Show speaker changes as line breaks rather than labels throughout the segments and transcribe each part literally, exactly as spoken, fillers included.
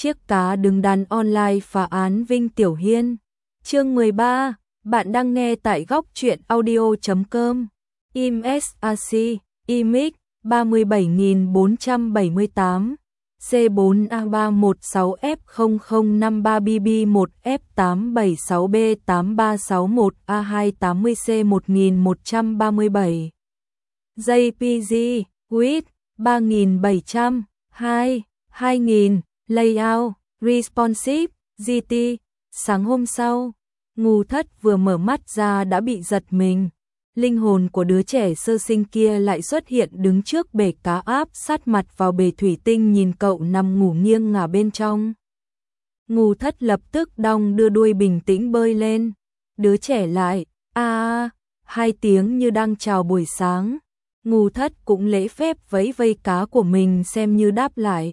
Chiếc cá đứng đắn online phá án Vinh Tiểu Hiên. Chương mười ba, bạn đang nghe tại góc truyện audio chấm com. im ét a xê, i em i xê ba bảy bốn bảy tám, C bốn A ba một sáu F không không năm ba B B một F tám bảy sáu B tám ba sáu một A hai tám mươi C một một ba bảy, J P G, width ba bảy trăm, hai, hai nghìn, layout, responsive, giê tê. Sáng hôm sau, Ngu Thất vừa mở mắt ra đã bị giật mình. Linh hồn của đứa trẻ sơ sinh kia lại xuất hiện đứng trước bể cá áp sát mặt vào bể thủy tinh nhìn cậu nằm ngủ nghiêng ngả bên trong. Ngu Thất lập tức đong đưa đuôi bình tĩnh bơi lên. Đứa trẻ lại, a à, hai tiếng như đang chào buổi sáng. Ngu Thất cũng lễ phép vẫy vây cá của mình xem như đáp lại.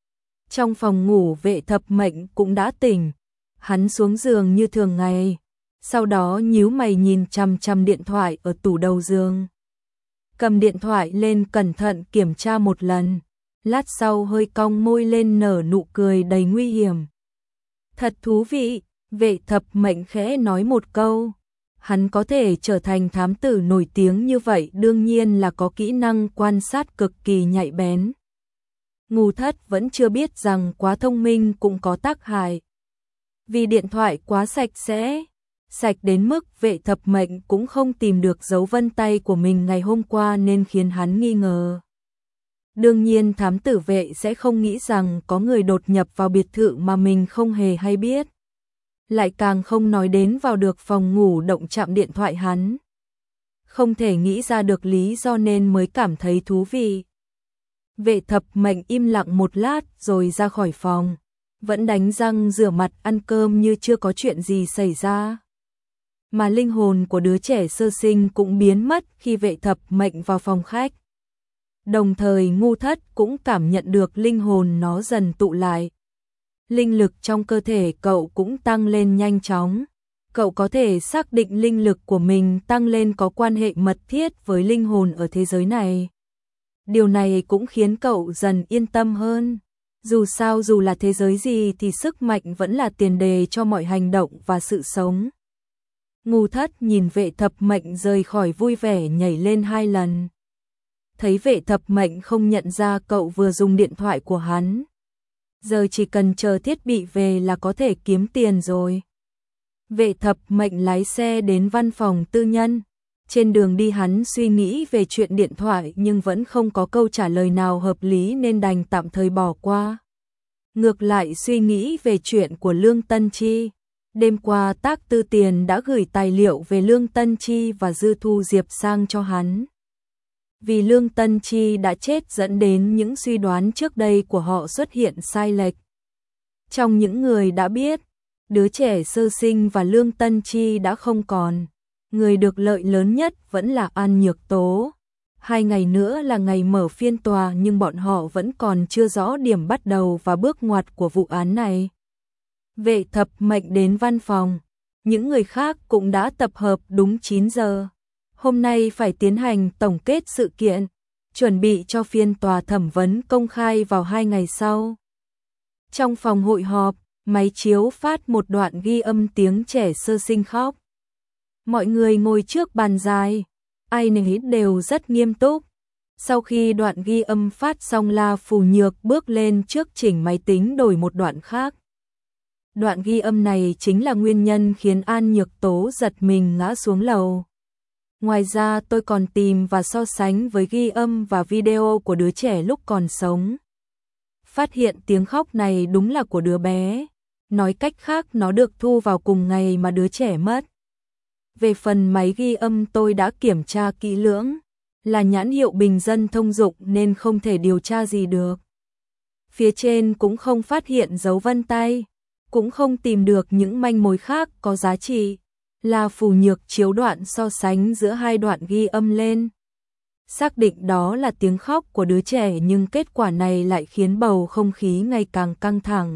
Trong phòng ngủ Vệ Thập Mệnh cũng đã tỉnh. Hắn xuống giường như thường ngày. Sau đó nhíu mày nhìn chằm chằm điện thoại ở tủ đầu giường. Cầm điện thoại lên cẩn thận kiểm tra một lần. Lát sau hơi cong môi lên nở nụ cười đầy nguy hiểm. Thật thú vị, Vệ Thập Mệnh khẽ nói một câu. Hắn có thể trở thành thám tử nổi tiếng như vậy đương nhiên là có kỹ năng quan sát cực kỳ nhạy bén. Ngu Thất vẫn chưa biết rằng quá thông minh cũng có tác hại. Vì điện thoại quá sạch sẽ, sạch đến mức Vệ Thập Mệnh cũng không tìm được dấu vân tay của mình ngày hôm qua nên khiến hắn nghi ngờ. Đương nhiên thám tử Vệ sẽ không nghĩ rằng có người đột nhập vào biệt thự mà mình không hề hay biết. Lại càng không nói đến vào được phòng ngủ động chạm điện thoại hắn. Không thể nghĩ ra được lý do nên mới cảm thấy thú vị. Vệ Thập Mệnh im lặng một lát rồi ra khỏi phòng. Vẫn đánh răng rửa mặt ăn cơm như chưa có chuyện gì xảy ra. Mà linh hồn của đứa trẻ sơ sinh cũng biến mất khi Vệ Thập Mệnh vào phòng khách. Đồng thời Ngu Thất cũng cảm nhận được linh hồn nó dần tụ lại. Linh lực trong cơ thể cậu cũng tăng lên nhanh chóng. Cậu có thể xác định linh lực của mình tăng lên có quan hệ mật thiết với linh hồn ở thế giới này. Điều này cũng khiến cậu dần yên tâm hơn. Dù sao dù là thế giới gì thì sức mạnh vẫn là tiền đề cho mọi hành động và sự sống. Ngu Thất nhìn Vệ Thập Mệnh rời khỏi vui vẻ nhảy lên hai lần. Thấy Vệ Thập Mệnh không nhận ra cậu vừa dùng điện thoại của hắn. Giờ chỉ cần chờ thiết bị về là có thể kiếm tiền rồi. Vệ Thập Mệnh lái xe đến văn phòng tư nhân. Trên đường đi hắn suy nghĩ về chuyện điện thoại nhưng vẫn không có câu trả lời nào hợp lý nên đành tạm thời bỏ qua. Ngược lại suy nghĩ về chuyện của Lương Tân Chi. Đêm qua Tác Tư Tiền đã gửi tài liệu về Lương Tân Chi và Dư Thu Diệp sang cho hắn. Vì Lương Tân Chi đã chết dẫn đến những suy đoán trước đây của họ xuất hiện sai lệch. Trong những người đã biết, đứa trẻ sơ sinh và Lương Tân Chi đã không còn. Người được lợi lớn nhất vẫn là An Nhược Tố. Hai ngày nữa là ngày mở phiên tòa nhưng bọn họ vẫn còn chưa rõ điểm bắt đầu và bước ngoặt của vụ án này. Vệ Thập Mệnh đến văn phòng. Những người khác cũng đã tập hợp đúng chín giờ. Hôm nay phải tiến hành tổng kết sự kiện, chuẩn bị cho phiên tòa thẩm vấn công khai vào hai ngày sau. Trong phòng hội họp, máy chiếu phát một đoạn ghi âm tiếng trẻ sơ sinh khóc. Mọi người ngồi trước bàn dài, ai nấy đều rất nghiêm túc. Sau khi đoạn ghi âm phát xong La Phù Nhược bước lên trước chỉnh máy tính đổi một đoạn khác. Đoạn ghi âm này chính là nguyên nhân khiến An Nhược Tố giật mình ngã xuống lầu. Ngoài ra tôi còn tìm và so sánh với ghi âm và video của đứa trẻ lúc còn sống. Phát hiện tiếng khóc này đúng là của đứa bé. Nói cách khác nó được thu vào cùng ngày mà đứa trẻ mất. Về phần máy ghi âm tôi đã kiểm tra kỹ lưỡng, là nhãn hiệu bình dân thông dụng nên không thể điều tra gì được. Phía trên cũng không phát hiện dấu vân tay, cũng không tìm được những manh mối khác có giá trị. La Phù Nhược chiếu đoạn so sánh giữa hai đoạn ghi âm lên. Xác định đó là tiếng khóc của đứa trẻ nhưng kết quả này lại khiến bầu không khí ngày càng căng thẳng.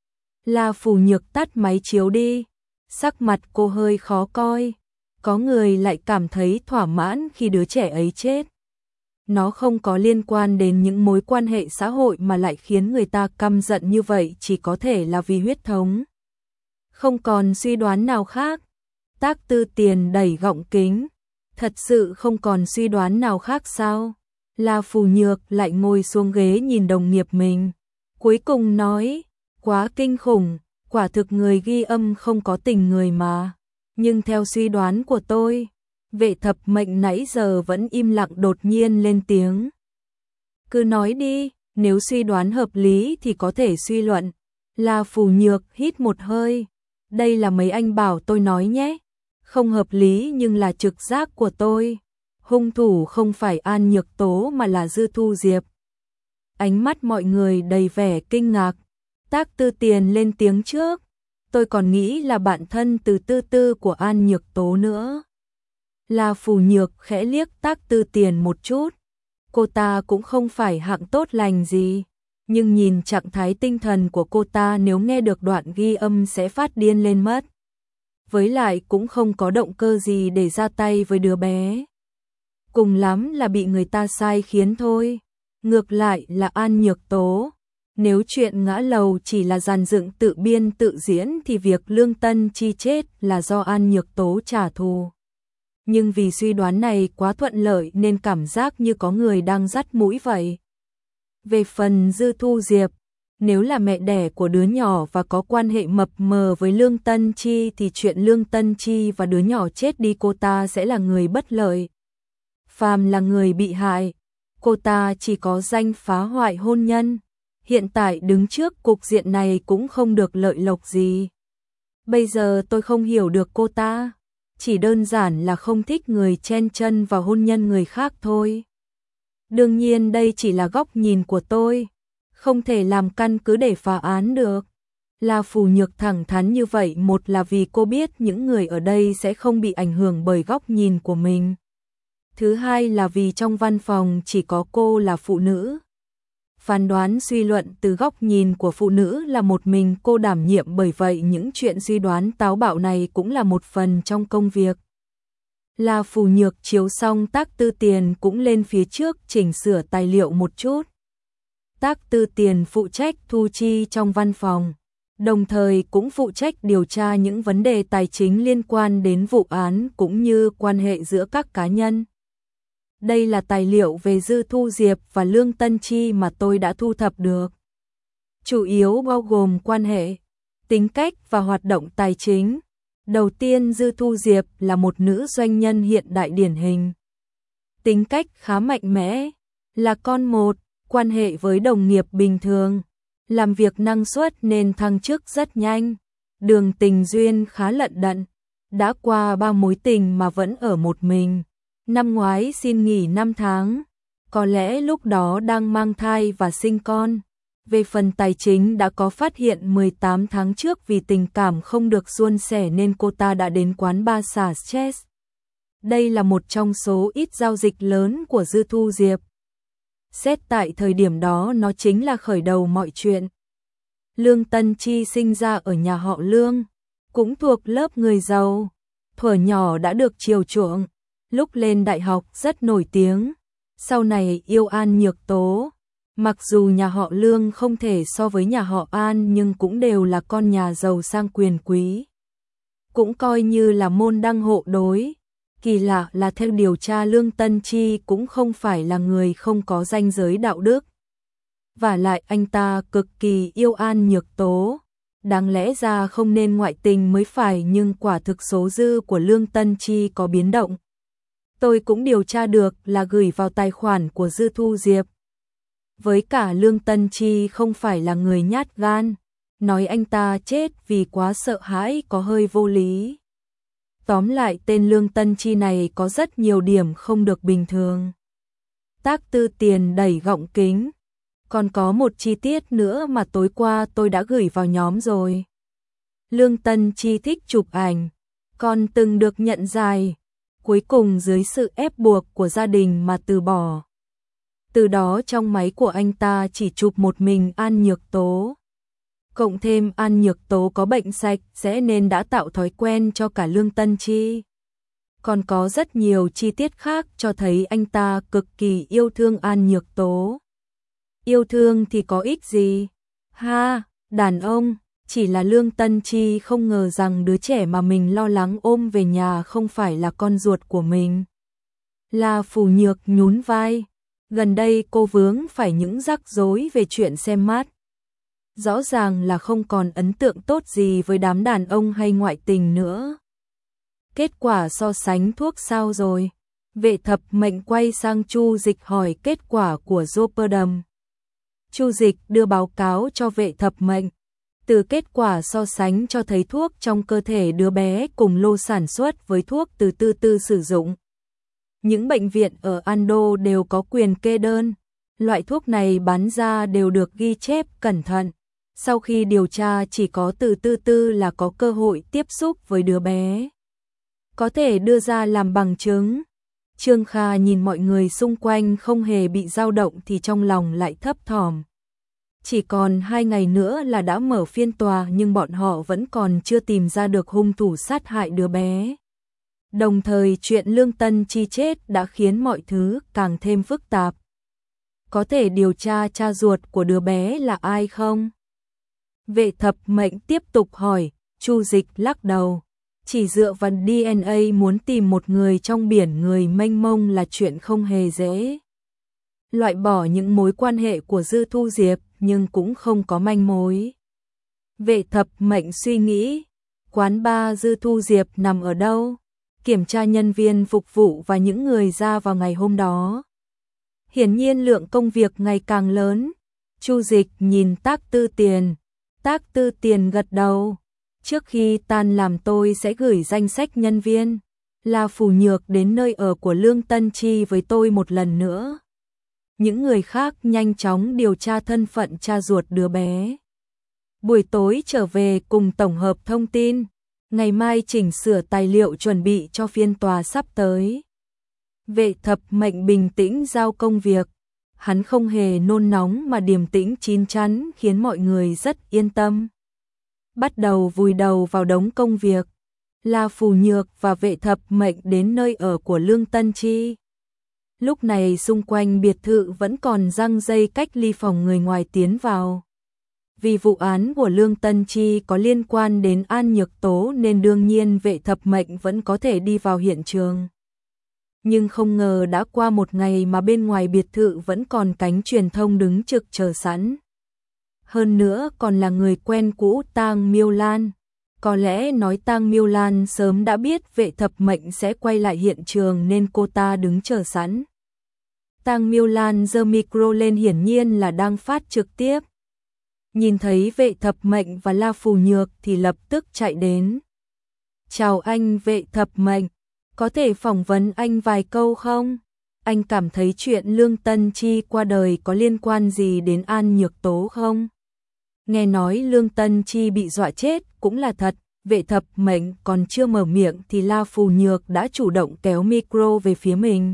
La Phù Nhược tắt máy chiếu đi, sắc mặt cô hơi khó coi. Có người lại cảm thấy thỏa mãn khi đứa trẻ ấy chết. nó không có liên quan đến những mối quan hệ xã hội mà lại khiến người ta căm giận như vậy, chỉ có thể là vì huyết thống. Không còn suy đoán nào khác. Tác Tư Tiền đẩy gọng kính. Thật sự không còn suy đoán nào khác sao? La Phù Nhược lại ngồi xuống ghế nhìn đồng nghiệp mình. Cuối cùng nói, quá kinh khủng, quả thực người ghi âm không có tình người mà. Nhưng theo suy đoán của tôi, Vệ Thập Mệnh nãy giờ vẫn im lặng đột nhiên lên tiếng. Cứ nói đi, nếu suy đoán hợp lý thì có thể suy luận. La Phù Nhược hít một hơi. Đây là mấy anh bảo tôi nói nhé. Không hợp lý nhưng là trực giác của tôi. Hung thủ không phải An Nhược Tố mà là Dư Thu Diệp. Ánh mắt mọi người đầy vẻ kinh ngạc. Tác Tư Tiền lên tiếng trước. Tôi còn nghĩ là bạn thân từ Tư Tư của An Nhược Tố nữa. La Phù Nhược khẽ liếc Tác Tư Tiền một chút. Cô ta cũng không phải hạng tốt lành gì. Nhưng nhìn trạng thái tinh thần của cô ta nếu nghe được đoạn ghi âm sẽ phát điên lên mất. Với lại cũng không có động cơ gì để ra tay với đứa bé. Cùng lắm là bị người ta sai khiến thôi. Ngược lại là An Nhược Tố. Nếu chuyện ngã lầu chỉ là dàn dựng tự biên tự diễn thì việc Lương Tân Chi chết là do An Nhược Tố trả thù. Nhưng vì suy đoán này quá thuận lợi nên cảm giác như có người đang dắt mũi vậy. Về phần Dư Thu Diệp, nếu là mẹ đẻ của đứa nhỏ và có quan hệ mập mờ với Lương Tân Chi thì chuyện Lương Tân Chi và đứa nhỏ chết đi cô ta sẽ là người bất lợi. Phàm là người bị hại, cô ta chỉ có danh phá hoại hôn nhân. Hiện tại đứng trước cục diện này cũng không được lợi lộc gì. Bây giờ tôi không hiểu được cô ta, chỉ đơn giản là không thích người chen chân vào hôn nhân người khác thôi. Đương nhiên đây chỉ là góc nhìn của tôi, không thể làm căn cứ để phá án được. La Phù Nhược thẳng thắn như vậy, một là vì cô biết những người ở đây sẽ không bị ảnh hưởng bởi góc nhìn của mình. Thứ hai là vì trong văn phòng chỉ có cô là phụ nữ. Phán đoán suy luận từ góc nhìn của phụ nữ là một mình cô đảm nhiệm, bởi vậy những chuyện suy đoán táo bạo này cũng là một phần trong công việc. La Phù Nhược chiếu xong Tác Tư Tiền cũng lên phía trước chỉnh sửa tài liệu một chút. Tác Tư Tiền phụ trách thu chi trong văn phòng, đồng thời cũng phụ trách điều tra những vấn đề tài chính liên quan đến vụ án cũng như quan hệ giữa các cá nhân. Đây là tài liệu về Dư Thu Diệp và Lương Tân Chi mà tôi đã thu thập được. Chủ yếu bao gồm quan hệ, tính cách và hoạt động tài chính. Đầu tiên, Dư Thu Diệp là một nữ doanh nhân hiện đại điển hình. Tính cách khá mạnh mẽ, là con một, quan hệ với đồng nghiệp bình thường, làm việc năng suất nên thăng chức rất nhanh. Đường tình duyên khá lận đận, đã qua ba mối tình mà vẫn ở một mình. Năm ngoái xin nghỉ năm tháng, có lẽ lúc đó đang mang thai và sinh con. Về phần tài chính đã có phát hiện mười tám tháng trước vì tình cảm không được suôn sẻ nên cô ta đã đến quán bar xả stress. Đây là một trong số ít giao dịch lớn của Dư Thu Diệp. Xét tại thời điểm đó nó chính là khởi đầu mọi chuyện. Lương Tân Chi sinh ra ở nhà họ Lương, cũng thuộc lớp người giàu. Thuở nhỏ đã được chiều chuộng, lúc lên đại học rất nổi tiếng. Sau này yêu An Nhược Tố. Mặc dù nhà họ Lương không thể so với nhà họ An nhưng cũng đều là con nhà giàu sang quyền quý. Cũng coi như là môn đăng hộ đối. Kỳ lạ là theo điều tra Lương Tân Chi cũng không phải là người không có ranh giới đạo đức. Và lại anh ta cực kỳ yêu An Nhược Tố. Đáng lẽ ra không nên ngoại tình mới phải, nhưng quả thực số dư của Lương Tân Chi có biến động. Tôi cũng điều tra được là gửi vào tài khoản của Dư Thu Diệp. Với cả Lương Tân Chi không phải là người nhát gan, nói anh ta chết vì quá sợ hãi có hơi vô lý. Tóm lại tên Lương Tân Chi này có rất nhiều điểm không được bình thường. Tác Tư Tiền đẩy gọng kính. Còn có một chi tiết nữa mà tối qua tôi đã gửi vào nhóm rồi. Lương Tân Chi thích chụp ảnh, còn từng được nhận giải, cuối cùng dưới sự ép buộc của gia đình mà từ bỏ. Từ đó trong máy của anh ta chỉ chụp một mình An Nhược Tố. Cộng thêm An Nhược Tố có bệnh sạch sẽ nên đã tạo thói quen cho cả Lương Tân Chi. Còn có rất nhiều chi tiết khác cho thấy anh ta cực kỳ yêu thương An Nhược Tố. Yêu thương thì có ích gì? Ha, đàn ông, chỉ là Lương Tân Chi không ngờ rằng đứa trẻ mà mình lo lắng ôm về nhà không phải là con ruột của mình. La Phủ Nhược nhún vai, gần đây cô vướng phải những rắc rối về chuyện xem mắt. Rõ ràng là không còn ấn tượng tốt gì với đám đàn ông hay ngoại tình nữa. Kết quả so sánh thuốc sao rồi? Vệ Thập Mệnh quay sang Chu Dịch hỏi kết quả của Doperdam. Chu Dịch đưa báo cáo cho Vệ Thập Mệnh. Từ kết quả so sánh cho thấy thuốc trong cơ thể đứa bé cùng lô sản xuất với thuốc từ Tư Tư sử dụng. Những bệnh viện ở Ando đều có quyền kê đơn. Loại thuốc này bán ra đều được ghi chép cẩn thận. Sau khi điều tra chỉ có từ Tư Tư là có cơ hội tiếp xúc với đứa bé. Có thể đưa ra làm bằng chứng. Trương Kha nhìn mọi người xung quanh không hề bị dao động thì trong lòng lại thấp thỏm. Chỉ còn hai ngày nữa là đã mở phiên tòa nhưng bọn họ vẫn còn chưa tìm ra được hung thủ sát hại đứa bé. Đồng thời chuyện Lương Tân Chi chết đã khiến mọi thứ càng thêm phức tạp. Có thể điều tra cha ruột của đứa bé là ai không? Vệ Thập Mệnh tiếp tục hỏi, Chu Dịch lắc đầu. Chỉ dựa vào đê en a muốn tìm một người trong biển người mênh mông là chuyện không hề dễ. Loại bỏ những mối quan hệ của Dư Thu Diệp nhưng cũng không có manh mối. Vệ Thập Mệnh suy nghĩ, quán bar Dư Thu Diệp nằm ở đâu? Kiểm tra nhân viên phục vụ và những người ra vào ngày hôm đó. Hiển nhiên lượng công việc ngày càng lớn. Chu Dịch nhìn Tác Tư Tiền. Tác Tư Tiền gật đầu. Trước khi tan làm tôi sẽ gửi danh sách nhân viên. La Phủ Nhược đến nơi ở của Lương Tân Chi với tôi một lần nữa. Những người khác nhanh chóng điều tra thân phận cha ruột đứa bé. Buổi tối trở về cùng tổng hợp thông tin. Ngày mai chỉnh sửa tài liệu chuẩn bị cho phiên tòa sắp tới. Vệ Thập Mệnh bình tĩnh giao công việc. Hắn không hề nôn nóng mà điềm tĩnh chín chắn khiến mọi người rất yên tâm. Bắt đầu vùi đầu vào đống công việc. La Phủ Nhược và Vệ Thập Mệnh đến nơi ở của Lương Tân Chi. Lúc này xung quanh biệt thự vẫn còn răng dây cách ly phòng người ngoài tiến vào. Vì vụ án của Lương Tân Chi có liên quan đến An Nhược Tố nên đương nhiên Vệ Thập Mệnh vẫn có thể đi vào hiện trường. Nhưng không ngờ đã qua một ngày mà bên ngoài biệt thự vẫn còn cánh truyền thông đứng trực chờ sẵn. Hơn nữa còn là người quen cũ Tang Miêu Lan. Có lẽ nói Tang Miêu Lan sớm đã biết Vệ Thập Mệnh sẽ quay lại hiện trường nên cô ta đứng chờ sẵn. Tang Miêu Lan giơ micro lên hiển nhiên là đang phát trực tiếp. Nhìn thấy Vệ Thập Mệnh và La Phủ Nhược thì lập tức chạy đến. Chào anh Vệ Thập Mệnh, có thể phỏng vấn anh vài câu không? Anh cảm thấy chuyện Lương Tân Chi qua đời có liên quan gì đến An Nhược Tố không? Nghe nói Lương Tân Chi bị dọa chết cũng là thật. Vệ Thập Mệnh còn chưa mở miệng thì La Phủ Nhược đã chủ động kéo micro về phía mình.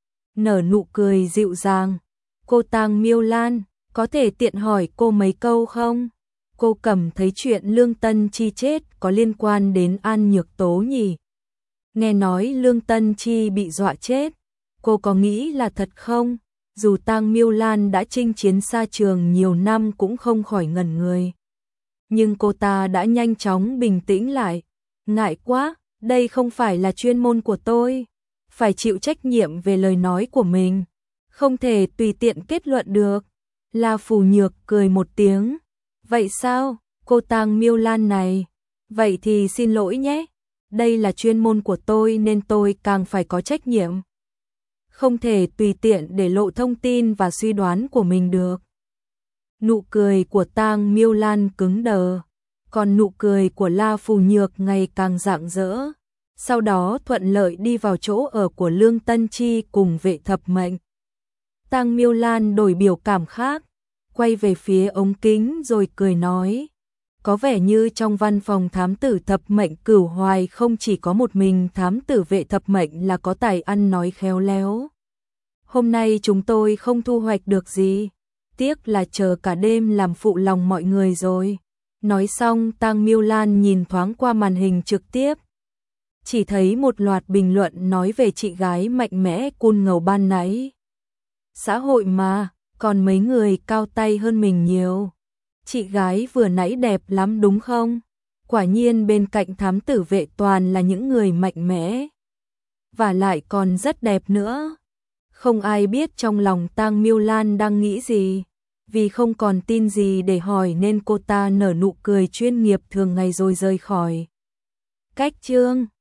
Nở nụ cười dịu dàng. Cô Tang Miêu Lan, có thể tiện hỏi cô mấy câu không? Cô cảm thấy chuyện Lương Tân Chi chết có liên quan đến An Nhược Tố nhỉ? Nghe nói Lương Tân Chi bị dọa chết, cô có nghĩ là thật không? Dù Tang Miêu Lan đã chinh chiến xa trường nhiều năm cũng không khỏi ngẩn người. Nhưng cô ta đã nhanh chóng bình tĩnh lại. Ngại quá, đây không phải là chuyên môn của tôi. Phải chịu trách nhiệm về lời nói của mình. Không thể tùy tiện kết luận được. La Phủ Nhược cười một tiếng. Vậy sao, cô Tang Miêu Lan này? Vậy thì xin lỗi nhé. Đây là chuyên môn của tôi nên tôi càng phải có trách nhiệm. Không thể tùy tiện để lộ thông tin và suy đoán của mình được. Nụ cười của Tang Miêu Lan cứng đờ, còn nụ cười của La Phủ Nhược ngày càng rạng rỡ. Sau đó thuận lợi đi vào chỗ ở của Lương Tân Chi cùng Vệ Thập Mệnh. Tang Miêu Lan đổi biểu cảm khác, quay về phía ống kính rồi cười nói. Có vẻ như trong văn phòng thám tử Thập Mệnh Cửu Hoài không chỉ có một mình thám tử Vệ Thập Mệnh là có tài ăn nói khéo léo. Hôm nay chúng tôi không thu hoạch được gì, tiếc là chờ cả đêm làm phụ lòng mọi người rồi. Nói xong Tang Miêu Lan nhìn thoáng qua màn hình trực tiếp. chỉ thấy một loạt bình luận nói về chị gái mạnh mẽ cun ngầu ban nãy. Xã hội mà, còn mấy người cao tay hơn mình nhiều. Chị gái vừa nãy đẹp lắm đúng không? Quả nhiên bên cạnh thám tử vệ toàn là những người mạnh mẽ. Và lại còn rất đẹp nữa. Không ai biết trong lòng Tang Miêu Lan đang nghĩ gì. Vì không còn tin gì để hỏi nên cô ta nở nụ cười chuyên nghiệp thường ngày rồi rời khỏi. Cách chương